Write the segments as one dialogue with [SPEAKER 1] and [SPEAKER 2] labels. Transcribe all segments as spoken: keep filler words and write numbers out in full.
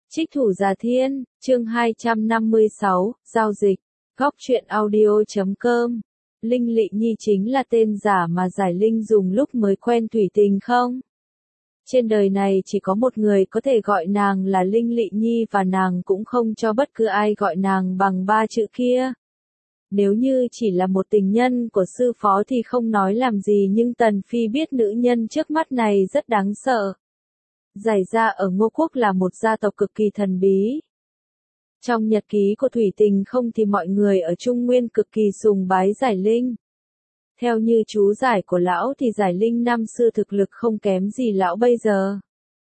[SPEAKER 1] Trích thủ Già Thiên, chương hai trăm năm mươi sáu, giao dịch. Góc truyện audio chấm com. Linh Lị Nhi chính là tên giả mà Giải Linh dùng lúc mới quen Thủy Tình không? Trên đời này chỉ có một người có thể gọi nàng là Linh Lị Nhi và nàng cũng không cho bất cứ ai gọi nàng bằng ba chữ kia. Nếu như chỉ là một tình nhân của sư phó thì không nói làm gì, nhưng Tần Phi biết nữ nhân trước mắt này rất đáng sợ. Giải gia ở Ngô Quốc là một gia tộc cực kỳ thần bí. Trong nhật ký của Thủy Tình không thì mọi người ở Trung Nguyên cực kỳ sùng bái Giải Linh. Theo như chú giải của lão thì Giải Linh năm xưa thực lực không kém gì lão bây giờ.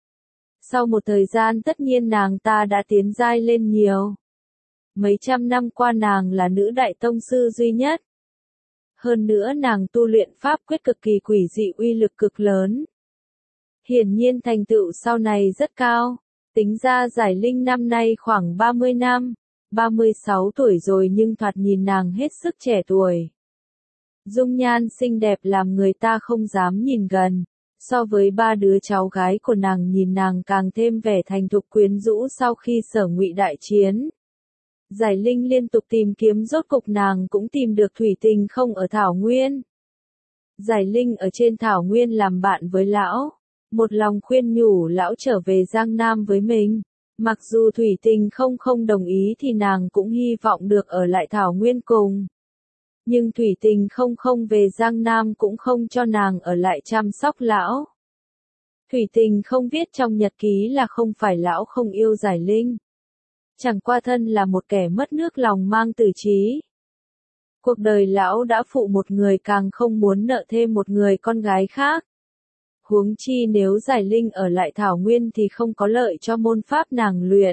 [SPEAKER 1] Sau một thời gian tất nhiên nàng ta đã tiến giai lên nhiều. Mấy trăm năm qua nàng là nữ đại tông sư duy nhất. Hơn nữa nàng tu luyện pháp quyết cực kỳ quỷ dị, uy lực cực lớn. Hiển nhiên thành tựu sau này rất cao. Tính ra Giải Linh năm nay khoảng ba mươi năm, ba mươi sáu tuổi rồi nhưng thoạt nhìn nàng hết sức trẻ tuổi. Dung nhan xinh đẹp làm người ta không dám nhìn gần. So với ba đứa cháu gái của nàng nhìn nàng càng thêm vẻ thành thục quyến rũ sau khi Sở Ngụy đại chiến. Giải Linh liên tục tìm kiếm, rốt cục nàng cũng tìm được Thủy Tình không ở Thảo Nguyên. Giải Linh ở trên Thảo Nguyên làm bạn với lão. Một lòng khuyên nhủ lão trở về Giang Nam với mình. Mặc dù Thủy Tình không không đồng ý thì nàng cũng hy vọng được ở lại Thảo Nguyên cùng. Nhưng Thủy Tình không không về Giang Nam cũng không cho nàng ở lại chăm sóc lão. Thủy Tình không viết trong nhật ký là không phải lão không yêu Giải Linh. Chẳng qua thân là một kẻ mất nước lòng mang tử trí. Cuộc đời lão đã phụ một người, càng không muốn nợ thêm một người con gái khác. Huống chi nếu Giải Linh ở lại Thảo Nguyên thì không có lợi cho môn pháp nàng luyện.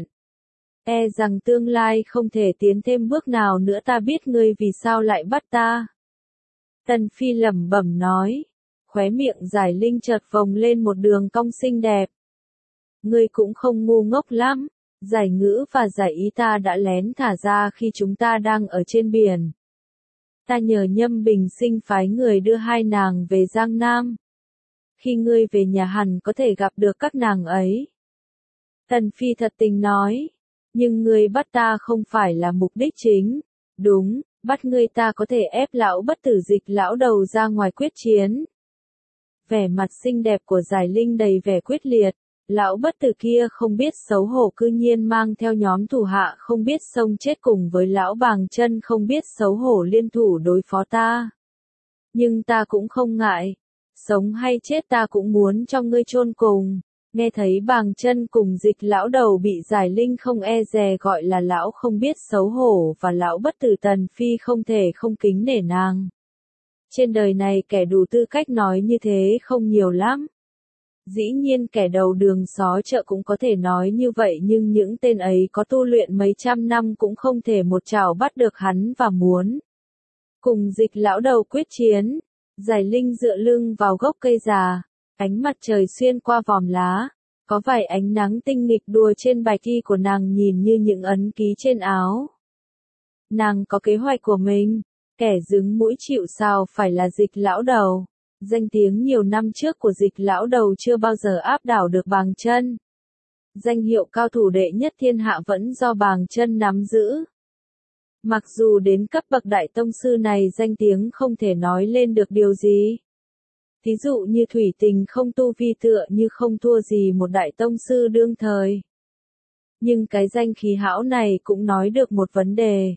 [SPEAKER 1] E rằng tương lai không thể tiến thêm bước nào nữa. Ta biết ngươi vì sao lại bắt ta. Tần Phi lẩm bẩm nói. Khóe miệng Giải Linh chợt phồng lên một đường cong xinh đẹp. Ngươi cũng không ngu ngốc lắm. Giải ngữ và giải ý ta đã lén thả ra khi chúng ta đang ở trên biển. Ta nhờ Nhâm Bình Sinh phái người đưa hai nàng về Giang Nam. Khi ngươi về nhà hẳn có thể gặp được các nàng ấy. Tần Phi thật tình nói. Nhưng ngươi bắt ta không phải là mục đích chính. Đúng, bắt ngươi ta có thể ép lão bất tử Dịch lão đầu ra ngoài quyết chiến. Vẻ mặt xinh đẹp của Giải Linh đầy vẻ quyết liệt. Lão bất tử kia không biết xấu hổ cư nhiên mang theo nhóm thủ hạ không biết xông chết cùng với lão Bàng Chân không biết xấu hổ liên thủ đối phó ta. Nhưng ta cũng không ngại. Sống hay chết ta cũng muốn cho ngươi chôn cùng. Nghe thấy Bàng Chân cùng Dịch lão đầu bị Giải Linh không e dè gọi là lão không biết xấu hổ và lão bất tử, Tần Phi không thể không kính nể nàng. Trên đời này kẻ đủ tư cách nói như thế không nhiều lắm. Dĩ nhiên kẻ đầu đường xó chợ cũng có thể nói như vậy, nhưng những tên ấy có tu luyện mấy trăm năm cũng không thể một chảo bắt được hắn và muốn cùng Dịch lão đầu quyết chiến. Giải Linh dựa lưng vào gốc cây già, ánh mặt trời xuyên qua vòm lá, có vài ánh nắng tinh nghịch đùa trên bạch y của nàng nhìn như những ấn ký trên áo. Nàng có kế hoạch của mình, kẻ dứng mũi chịu sào phải là Dịch lão đầu. Danh tiếng nhiều năm trước của Dịch lão đầu chưa bao giờ áp đảo được Bàng Chân. Danh hiệu cao thủ đệ nhất thiên hạ vẫn do Bàng Chân nắm giữ. Mặc dù đến cấp bậc đại tông sư này danh tiếng không thể nói lên được điều gì. Thí dụ như Thủy Tình không tu vi tựa như không thua gì một đại tông sư đương thời. Nhưng cái danh khí hão này cũng nói được một vấn đề.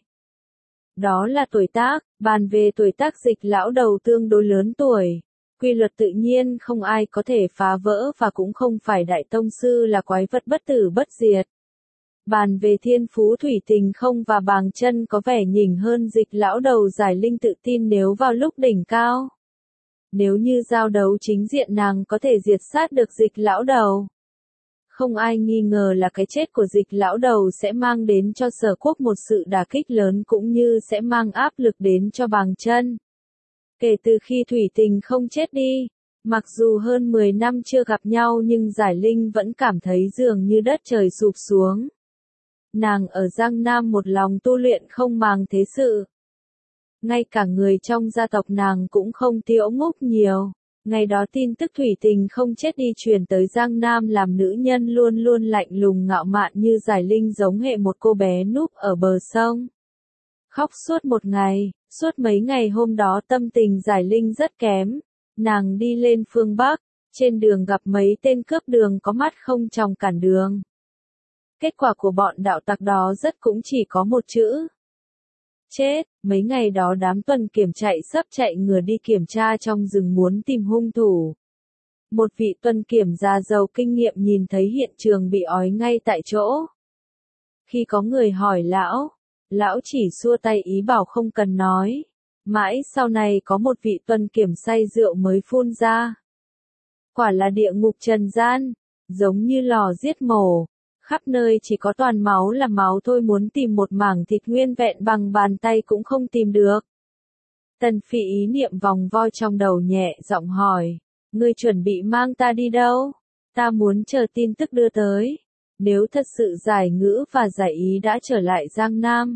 [SPEAKER 1] Đó là tuổi tác. Bàn về tuổi tác, Dịch lão đầu tương đối lớn tuổi. Quy luật tự nhiên không ai có thể phá vỡ và cũng không phải đại tông sư là quái vật bất tử bất diệt. Bàn về thiên phú, Thủy Tình không và Bàng Chân có vẻ nhỉnh hơn Dịch lão đầu. Giải Linh tự tin nếu vào lúc đỉnh cao. Nếu như giao đấu chính diện nàng có thể diệt sát được Dịch lão đầu. Không ai nghi ngờ là cái chết của Dịch lão đầu sẽ mang đến cho Sở Quốc một sự đả kích lớn cũng như sẽ mang áp lực đến cho Bàng Chân. Kể từ khi Thủy Tình không chết đi, mặc dù hơn mười năm chưa gặp nhau nhưng Giải Linh vẫn cảm thấy dường như đất trời sụp xuống. Nàng ở Giang Nam một lòng tu luyện không màng thế sự. Ngay cả người trong gia tộc nàng cũng không tiễu ngốc nhiều. Ngày đó tin tức Thủy Tình không chết đi truyền tới Giang Nam làm nữ nhân luôn luôn lạnh lùng ngạo mạn như Giải Linh giống hệ một cô bé núp ở bờ sông. Khóc suốt một ngày, suốt mấy ngày hôm đó tâm tình Giải Linh rất kém. Nàng đi lên phương Bắc, trên đường gặp mấy tên cướp đường có mắt không tròng cản đường. Kết quả của bọn đạo tặc đó rất cũng chỉ có một chữ. Chết, mấy ngày đó đám tuần kiểm chạy sắp chạy ngửa đi kiểm tra trong rừng muốn tìm hung thủ. Một vị tuần kiểm già giàu kinh nghiệm nhìn thấy hiện trường bị ói ngay tại chỗ. Khi có người hỏi lão, lão chỉ xua tay ý bảo không cần nói. Mãi sau này có một vị tuần kiểm say rượu mới phun ra. Quả là địa ngục trần gian, giống như lò giết mổ. Khắp nơi chỉ có toàn máu là máu thôi, muốn tìm một mảng thịt nguyên vẹn bằng bàn tay cũng không tìm được. Tần Phi ý niệm vòng vo trong đầu nhẹ giọng hỏi, ngươi chuẩn bị mang ta đi đâu? Ta muốn chờ tin tức đưa tới. Nếu thật sự Giải Ngữ và Giải Ý đã trở lại Giang Nam,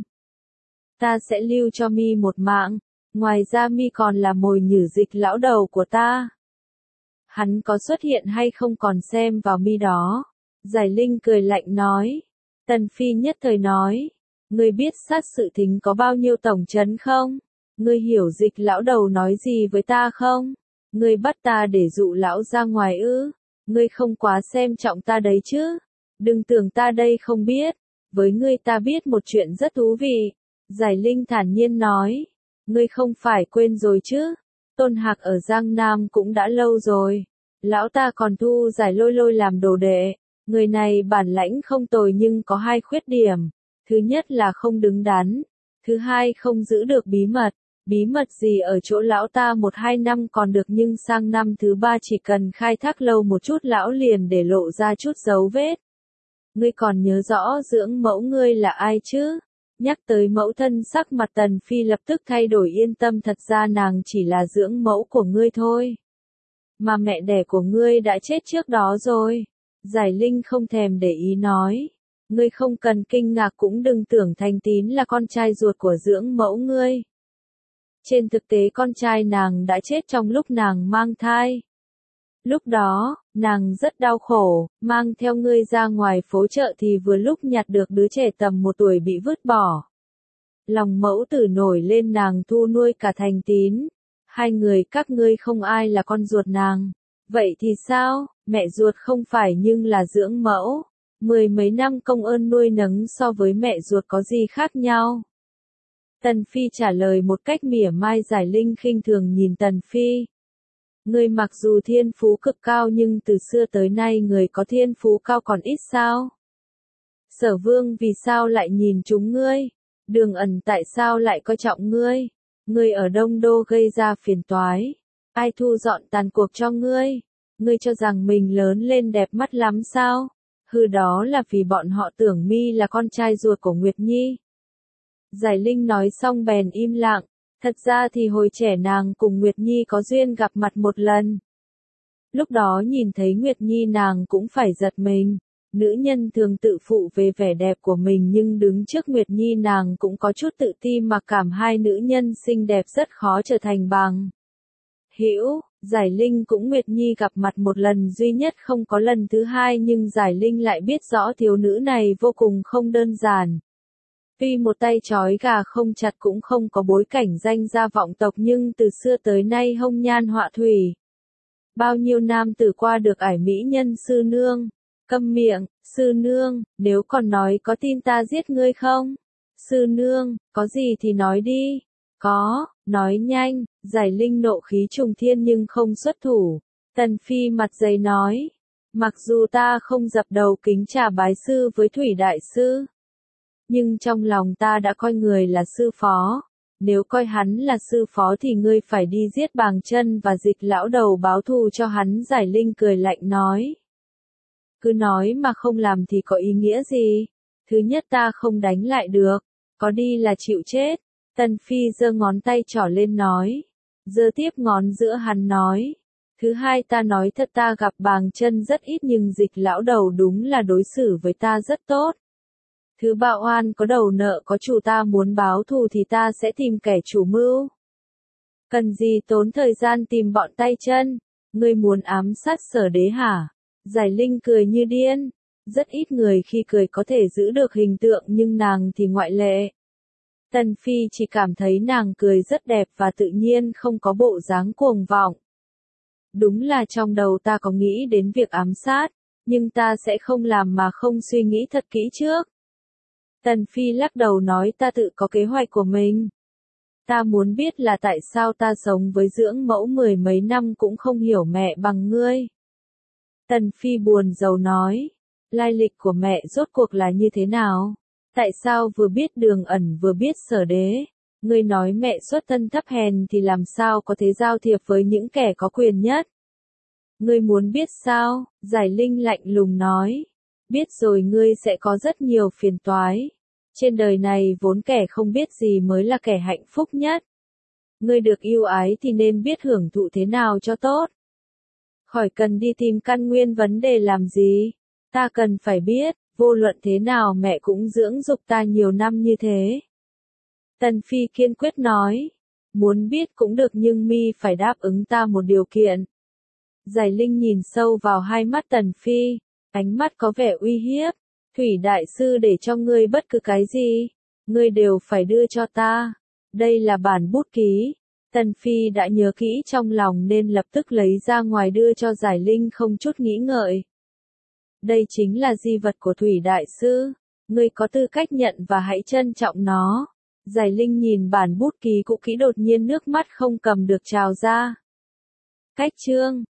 [SPEAKER 1] ta sẽ lưu cho mi một mạng, ngoài ra mi còn là mồi nhử Dịch lão đầu của ta. Hắn có xuất hiện hay không còn xem vào mi đó. Giải Linh cười lạnh nói. Tần Phi nhất thời nói, ngươi biết sát sự thính có bao nhiêu tổng trấn không? Ngươi hiểu Dịch lão đầu nói gì với ta không? Ngươi bắt ta để dụ lão ra ngoài ư? Ngươi không quá xem trọng ta đấy chứ? Đừng tưởng ta đây không biết, với ngươi ta biết một chuyện rất thú vị. Giải Linh thản nhiên nói, ngươi không phải quên rồi chứ? Tôn Hạc ở Giang Nam cũng đã lâu rồi. Lão ta còn thu Giải Lôi Lôi làm đồ đệ. Người này bản lãnh không tồi nhưng có hai khuyết điểm. Thứ nhất là không đứng đắn. Thứ hai không giữ được bí mật. Bí mật gì ở chỗ lão ta một hai năm còn được nhưng sang năm thứ ba chỉ cần khai thác lâu một chút lão liền để lộ ra chút dấu vết. Ngươi còn nhớ rõ dưỡng mẫu ngươi là ai chứ? Nhắc tới mẫu thân sắc mặt Tần Phi lập tức thay đổi, yên tâm, thật ra nàng chỉ là dưỡng mẫu của ngươi thôi. Mà mẹ đẻ của ngươi đã chết trước đó rồi. Giải Linh không thèm để ý nói. Ngươi không cần kinh ngạc cũng đừng tưởng Thành Tín là con trai ruột của dưỡng mẫu ngươi. Trên thực tế con trai nàng đã chết trong lúc nàng mang thai. Lúc đó, nàng rất đau khổ, mang theo ngươi ra ngoài phố chợ thì vừa lúc nhặt được đứa trẻ tầm một tuổi bị vứt bỏ. Lòng mẫu tử nổi lên, nàng thu nuôi cả Thành Tín. Hai người các ngươi không ai là con ruột nàng. Vậy thì sao, mẹ ruột không phải nhưng là dưỡng mẫu. Mười mấy năm công ơn nuôi nấng so với mẹ ruột có gì khác nhau? Tần Phi trả lời một cách mỉa mai. Giải Linh khinh thường nhìn Tần Phi. Ngươi mặc dù thiên phú cực cao nhưng từ xưa tới nay người có thiên phú cao còn ít sao? Sở Vương vì sao lại nhìn chúng ngươi? Đường Ẩn tại sao lại coi trọng ngươi? Ngươi ở Đông Đô gây ra phiền toái. Ai thu dọn tàn cuộc cho ngươi? Ngươi cho rằng mình lớn lên đẹp mắt lắm sao? Hừ, đó là vì bọn họ tưởng mi là con trai ruột của Nguyệt Nhi. Giải Linh nói xong bèn im lặng. Thật ra thì hồi trẻ nàng cùng Nguyệt Nhi có duyên gặp mặt một lần. Lúc đó nhìn thấy Nguyệt Nhi nàng cũng phải giật mình. Nữ nhân thường tự phụ về vẻ đẹp của mình nhưng đứng trước Nguyệt Nhi nàng cũng có chút tự ti, mặc cảm hai nữ nhân xinh đẹp rất khó trở thành bằng hữu. Giải Linh cũng Nguyệt Nhi gặp mặt một lần duy nhất, không có lần thứ hai, nhưng Giải Linh lại biết rõ thiếu nữ này vô cùng không đơn giản. Tuy một tay trói gà không chặt cũng không có bối cảnh danh gia vọng tộc nhưng từ xưa tới nay hông nhan họa thủy. Bao nhiêu nam tử qua được ải mỹ nhân sư nương. Câm miệng, sư nương, nếu còn nói có tin ta giết ngươi không? Sư nương, có gì thì nói đi. Có, nói nhanh. Giải Linh nộ khí trùng thiên nhưng không xuất thủ. Tần Phi mặt dày nói. Mặc dù ta không dập đầu kính trà bái sư với Thủy đại sư, nhưng trong lòng ta đã coi người là sư phó. Nếu coi hắn là sư phó thì ngươi phải đi giết Bàng Chân và Dịch lão đầu báo thù cho hắn. Giải Linh cười lạnh nói. Cứ nói mà không làm thì có ý nghĩa gì? Thứ nhất ta không đánh lại được, có đi là chịu chết. Tần Phi giơ ngón tay trỏ lên nói. Giơ tiếp ngón giữa hắn nói. Thứ hai ta nói thật, ta gặp Bàng Chân rất ít nhưng Dịch lão đầu đúng là đối xử với ta rất tốt. Thứ ba oan có đầu nợ có chủ, ta muốn báo thù thì ta sẽ tìm kẻ chủ mưu. Cần gì tốn thời gian tìm bọn tay chân. Ngươi muốn ám sát Sở Đế hả? Giải Linh cười như điên. Rất ít người khi cười có thể giữ được hình tượng nhưng nàng thì ngoại lệ. Tần Phi chỉ cảm thấy nàng cười rất đẹp và tự nhiên không có bộ dáng cuồng vọng. Đúng là trong đầu ta có nghĩ đến việc ám sát, nhưng ta sẽ không làm mà không suy nghĩ thật kỹ trước. Tần Phi lắc đầu nói ta tự có kế hoạch của mình. Ta muốn biết là tại sao ta sống với dưỡng mẫu mười mấy năm cũng không hiểu mẹ bằng ngươi. Tần Phi buồn rầu nói, lai lịch của mẹ rốt cuộc là như thế nào? Tại sao vừa biết Đường Ẩn vừa biết Sở Đế? Ngươi nói mẹ xuất thân thấp hèn thì làm sao có thể giao thiệp với những kẻ có quyền nhất? Ngươi muốn biết sao? Giải Linh lạnh lùng nói. Biết rồi ngươi sẽ có rất nhiều phiền toái. Trên đời này vốn kẻ không biết gì mới là kẻ hạnh phúc nhất. Ngươi được yêu ái thì nên biết hưởng thụ thế nào cho tốt. Khỏi cần đi tìm căn nguyên vấn đề làm gì. Ta cần phải biết, vô luận thế nào mẹ cũng dưỡng dục ta nhiều năm như thế. Tần Phi kiên quyết nói. Muốn biết cũng được nhưng mi phải đáp ứng ta một điều kiện. Giải Linh nhìn sâu vào hai mắt Tần Phi, ánh mắt có vẻ uy hiếp. Thủy đại sư để cho ngươi bất cứ cái gì, ngươi đều phải đưa cho ta. Đây là bản bút ký. Tần Phi đã nhớ kỹ trong lòng nên lập tức lấy ra ngoài đưa cho Giải Linh không chút nghĩ ngợi. Đây chính là di vật của Thủy đại sư, ngươi có tư cách nhận và hãy trân trọng nó. Giải Linh nhìn bản bút ký cũ kỹ đột nhiên nước mắt không cầm được trào ra. Cách chương